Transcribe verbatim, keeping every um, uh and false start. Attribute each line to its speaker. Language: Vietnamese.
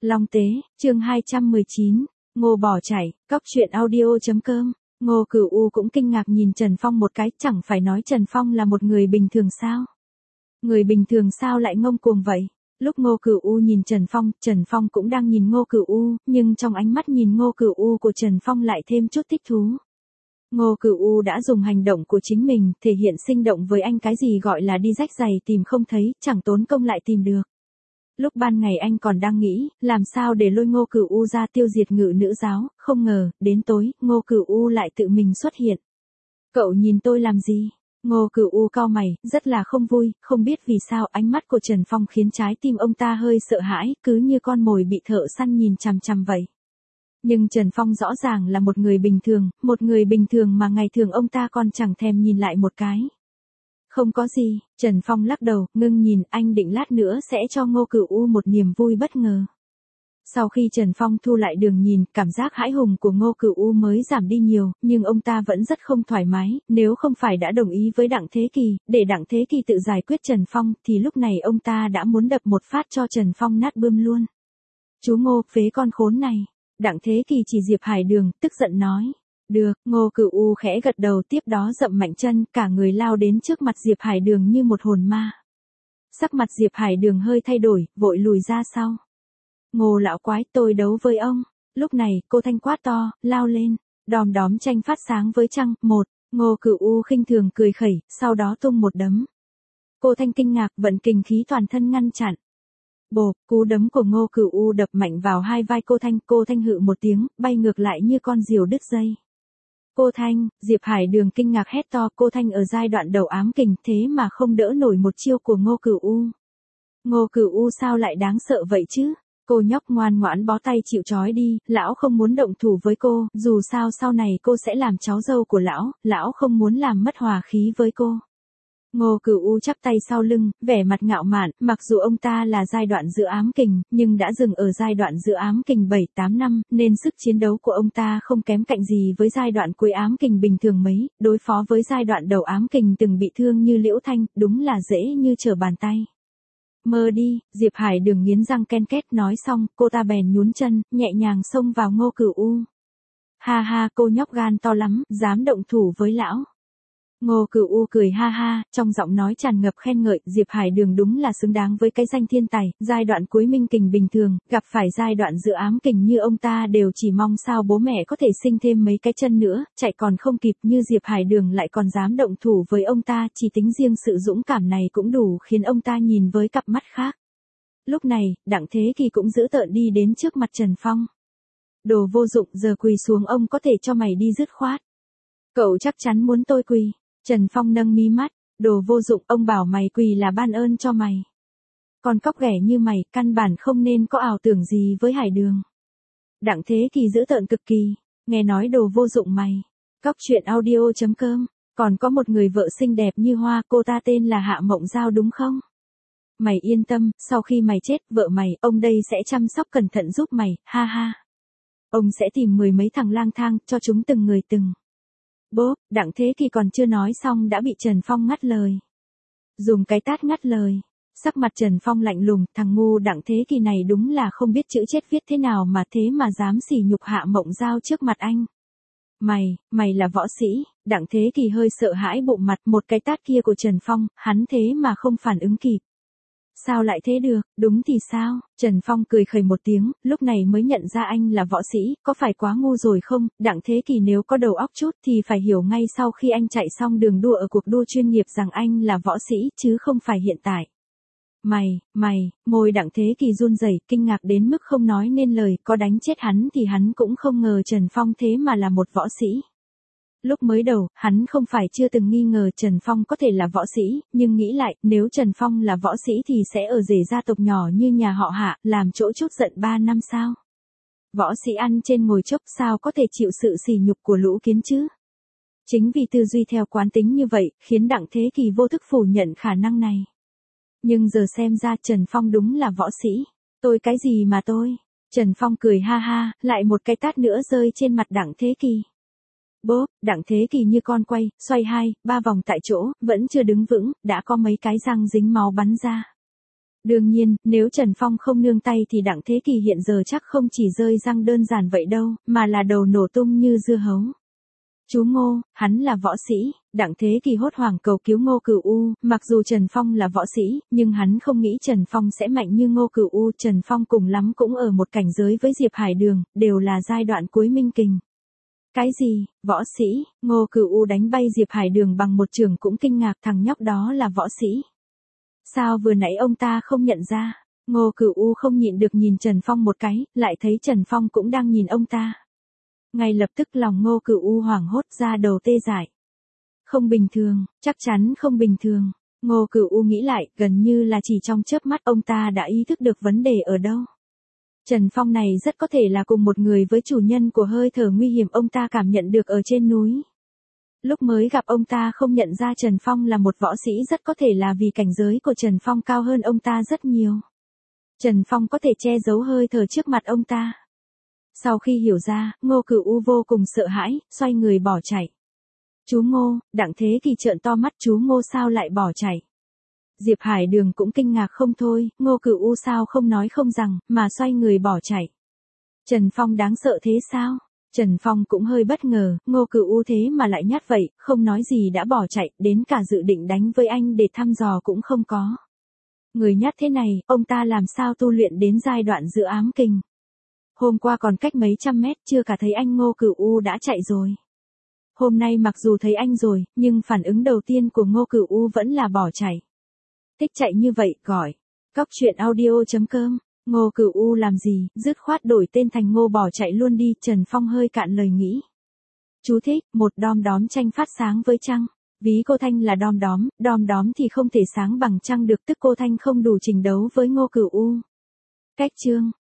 Speaker 1: Long Tế, chương hai trăm mười chín, Ngô bỏ chạy, cóc truyện audio.com. Ngô Cửu U cũng kinh ngạc nhìn Trần Phong một cái, chẳng phải nói Trần Phong là một người bình thường sao? Người bình thường sao lại ngông cuồng vậy? Lúc Ngô Cửu U nhìn Trần Phong, Trần Phong cũng đang nhìn Ngô Cửu U, nhưng trong ánh mắt nhìn Ngô Cửu U của Trần Phong lại thêm chút thích thú. Ngô Cửu U đã dùng hành động của chính mình, thể hiện sinh động với anh cái gì gọi là đi rách giày tìm không thấy, chẳng tốn công lại tìm được. Lúc ban ngày anh còn đang nghĩ, làm sao để lôi Ngô Cửu U ra tiêu diệt Ngự Nữ giáo, không ngờ, đến tối, Ngô Cửu U lại tự mình xuất hiện. Cậu nhìn tôi làm gì? Ngô Cửu U cau mày, rất là không vui, không biết vì sao ánh mắt của Trần Phong khiến trái tim ông ta hơi sợ hãi, cứ như con mồi bị thợ săn nhìn chằm chằm vậy. Nhưng Trần Phong rõ ràng là một người bình thường, một người bình thường mà ngày thường ông ta còn chẳng thèm nhìn lại một cái. Không có gì, Trần Phong lắc đầu, ngưng nhìn, anh định lát nữa sẽ cho Ngô Cửu U một niềm vui bất ngờ. Sau khi Trần Phong thu lại đường nhìn, cảm giác hãi hùng của Ngô Cửu U mới giảm đi nhiều, nhưng ông ta vẫn rất không thoải mái, nếu không phải đã đồng ý với Đặng Thế Kỳ, để Đặng Thế Kỳ tự giải quyết Trần Phong, thì lúc này ông ta đã muốn đập một phát cho Trần Phong nát bươm luôn. Chú Ngô, phế con khốn này. Đặng Thế Kỳ chỉ Diệp Hải Đường, tức giận nói. Được, Ngô Cửu U khẽ gật đầu, tiếp đó dậm mạnh chân, cả người lao đến trước mặt Diệp Hải Đường như một hồn ma. Sắc mặt Diệp Hải Đường hơi thay đổi, vội lùi ra sau. Ngô lão quái, tôi đấu với ông. Lúc này, cô Thanh quát to, lao lên. Đom đóm tranh phát sáng với trăng, một. Ngô Cửu U khinh thường cười khẩy, sau đó tung một đấm. Cô Thanh kinh ngạc, vận kình khí toàn thân ngăn chặn. Bộp, cú đấm của Ngô Cửu U đập mạnh vào hai vai cô Thanh, cô Thanh hự một tiếng, bay ngược lại như con diều đứt dây. Cô Thanh, Diệp Hải Đường kinh ngạc hét to, cô Thanh ở giai đoạn đầu ám kình, thế mà không đỡ nổi một chiêu của Ngô Cửu U. Ngô Cửu U sao lại đáng sợ vậy chứ? Cô nhóc ngoan ngoãn bó tay chịu trói đi, lão không muốn động thủ với cô, dù sao sau này cô sẽ làm cháu dâu của lão, lão không muốn làm mất hòa khí với cô. Ngô Cửu U chắp tay sau lưng, vẻ mặt ngạo mạn, mặc dù ông ta là giai đoạn giữa ám kình, nhưng đã dừng ở giai đoạn giữa ám kình bảy tám năm, nên sức chiến đấu của ông ta không kém cạnh gì với giai đoạn cuối ám kình bình thường mấy, đối phó với giai đoạn đầu ám kình từng bị thương như Liễu Thanh, đúng là dễ như trở bàn tay. Mơ đi, Diệp Hải Đường nghiến răng ken két, nói xong, cô ta bèn nhún chân, nhẹ nhàng xông vào Ngô Cửu U. Ha ha, cô nhóc gan to lắm, dám động thủ với lão. Ngô Cửu U cười ha ha, trong giọng nói tràn ngập khen ngợi, Diệp Hải Đường đúng là xứng đáng với cái danh thiên tài, giai đoạn cuối minh kình bình thường, gặp phải giai đoạn giữa ám kình như ông ta đều chỉ mong sao bố mẹ có thể sinh thêm mấy cái chân nữa, chạy còn không kịp, như Diệp Hải Đường lại còn dám động thủ với ông ta, chỉ tính riêng sự dũng cảm này cũng đủ khiến ông ta nhìn với cặp mắt khác. Lúc này, Đặng Thế Kỳ cũng giữ tợn đi đến trước mặt Trần Phong. Đồ vô dụng, giờ quỳ xuống ông có thể cho mày đi dứt khoát. Cậu chắc chắn muốn tôi quỳ. Trần Phong nâng mí mắt, đồ vô dụng, ông bảo mày quỳ là ban ơn cho mày. Còn cóc ghẻ như mày, căn bản không nên có ảo tưởng gì với Hải Đường. Đặng Thế Kỳ dữ tợn cực kỳ, nghe nói đồ vô dụng mày. Cóc truyện audio.com, còn có một người vợ xinh đẹp như hoa, cô ta tên là Hạ Mộng Giao đúng không? Mày yên tâm, sau khi mày chết, vợ mày, ông đây sẽ chăm sóc cẩn thận giúp mày, ha ha. Ông sẽ tìm mười mấy thằng lang thang, cho chúng từng người từng. Bốp, Đặng Thế Kỳ còn chưa nói xong đã bị Trần Phong ngắt lời. Dùng cái tát ngắt lời. Sắc mặt Trần Phong lạnh lùng, thằng ngu Đặng Thế Kỳ này đúng là không biết chữ chết viết thế nào mà thế mà dám sỉ nhục Hạ Mộng Giao trước mặt anh. Mày, mày là võ sĩ, Đặng Thế Kỳ hơi sợ hãi bụng mặt, một cái tát kia của Trần Phong, hắn thế mà không phản ứng kịp. Sao lại thế được, đúng thì sao? Trần Phong cười khẩy một tiếng, lúc này mới nhận ra anh là võ sĩ, có phải quá ngu rồi không? Đặng Thế Kỳ nếu có đầu óc chút thì phải hiểu ngay sau khi anh chạy xong đường đua ở cuộc đua chuyên nghiệp rằng anh là võ sĩ, chứ không phải hiện tại. Mày, mày, môi Đặng Thế Kỳ run rẩy, kinh ngạc đến mức không nói nên lời, có đánh chết hắn thì hắn cũng không ngờ Trần Phong thế mà là một võ sĩ. Lúc mới đầu, hắn không phải chưa từng nghi ngờ Trần Phong có thể là võ sĩ, nhưng nghĩ lại, nếu Trần Phong là võ sĩ thì sẽ ở rể gia tộc nhỏ như nhà họ Hạ, làm chỗ chút giận ba năm sao? Võ sĩ ăn trên ngồi chốc sao có thể chịu sự sỉ nhục của lũ kiến chứ? Chính vì tư duy theo quán tính như vậy, khiến Đặng Thế Kỳ vô thức phủ nhận khả năng này. Nhưng giờ xem ra Trần Phong đúng là võ sĩ. Tôi cái gì mà tôi? Trần Phong cười ha ha, lại một cái tát nữa rơi trên mặt Đặng Thế Kỳ. Bốp, Đặng Thế Kỳ như con quay, xoay hai, ba vòng tại chỗ, vẫn chưa đứng vững, đã có mấy cái răng dính máu bắn ra. Đương nhiên, nếu Trần Phong không nương tay thì Đặng Thế Kỳ hiện giờ chắc không chỉ rơi răng đơn giản vậy đâu, mà là đầu nổ tung như dưa hấu. Chú Ngô, hắn là võ sĩ, Đặng Thế Kỳ hốt hoảng cầu cứu Ngô Cửu U, mặc dù Trần Phong là võ sĩ, nhưng hắn không nghĩ Trần Phong sẽ mạnh như Ngô Cửu U, Trần Phong cùng lắm cũng ở một cảnh giới với Diệp Hải Đường, đều là giai đoạn cuối minh kình. Cái gì, võ sĩ, Ngô Cửu U đánh bay Diệp Hải Đường bằng một chưởng cũng kinh ngạc, thằng nhóc đó là võ sĩ. Sao vừa nãy ông ta không nhận ra? Ngô Cửu U không nhịn được nhìn Trần Phong một cái, lại thấy Trần Phong cũng đang nhìn ông ta. Ngay lập tức lòng Ngô Cửu U hoảng hốt ra đầu tê dại. Không bình thường, chắc chắn không bình thường. Ngô Cửu U nghĩ lại, gần như là chỉ trong chớp mắt ông ta đã ý thức được vấn đề ở đâu. Trần Phong này rất có thể là cùng một người với chủ nhân của hơi thở nguy hiểm ông ta cảm nhận được ở trên núi. Lúc mới gặp ông ta không nhận ra Trần Phong là một võ sĩ, rất có thể là vì cảnh giới của Trần Phong cao hơn ông ta rất nhiều. Trần Phong có thể che giấu hơi thở trước mặt ông ta. Sau khi hiểu ra, Ngô Cửu U vô cùng sợ hãi, xoay người bỏ chạy. Chú Ngô, Đặng Thế Kỳ trợn to mắt, chú Ngô sao lại bỏ chạy? Diệp Hải Đường cũng kinh ngạc không thôi, Ngô Cửu U sao không nói không rằng, mà xoay người bỏ chạy. Trần Phong đáng sợ thế sao? Trần Phong cũng hơi bất ngờ, Ngô Cửu U thế mà lại nhát vậy, không nói gì đã bỏ chạy, đến cả dự định đánh với anh để thăm dò cũng không có. Người nhát thế này, ông ta làm sao tu luyện đến giai đoạn giữa ám kình? Hôm qua còn cách mấy trăm mét chưa cả thấy anh Ngô Cửu U đã chạy rồi. Hôm nay mặc dù thấy anh rồi, nhưng phản ứng đầu tiên của Ngô Cửu U vẫn là bỏ chạy. Thích chạy như vậy, gọi. Cóc truyện audio chấm com. Ngô Cửu U làm gì, dứt khoát đổi tên thành Ngô bỏ chạy luôn đi, Trần Phong hơi cạn lời nghĩ. Chú thích, một đom đóm tranh phát sáng với trăng. Ví cô Thanh là đom đóm, đom đóm thì không thể sáng bằng trăng được, tức cô Thanh không đủ trình đấu với Ngô Cửu U. Cách chương.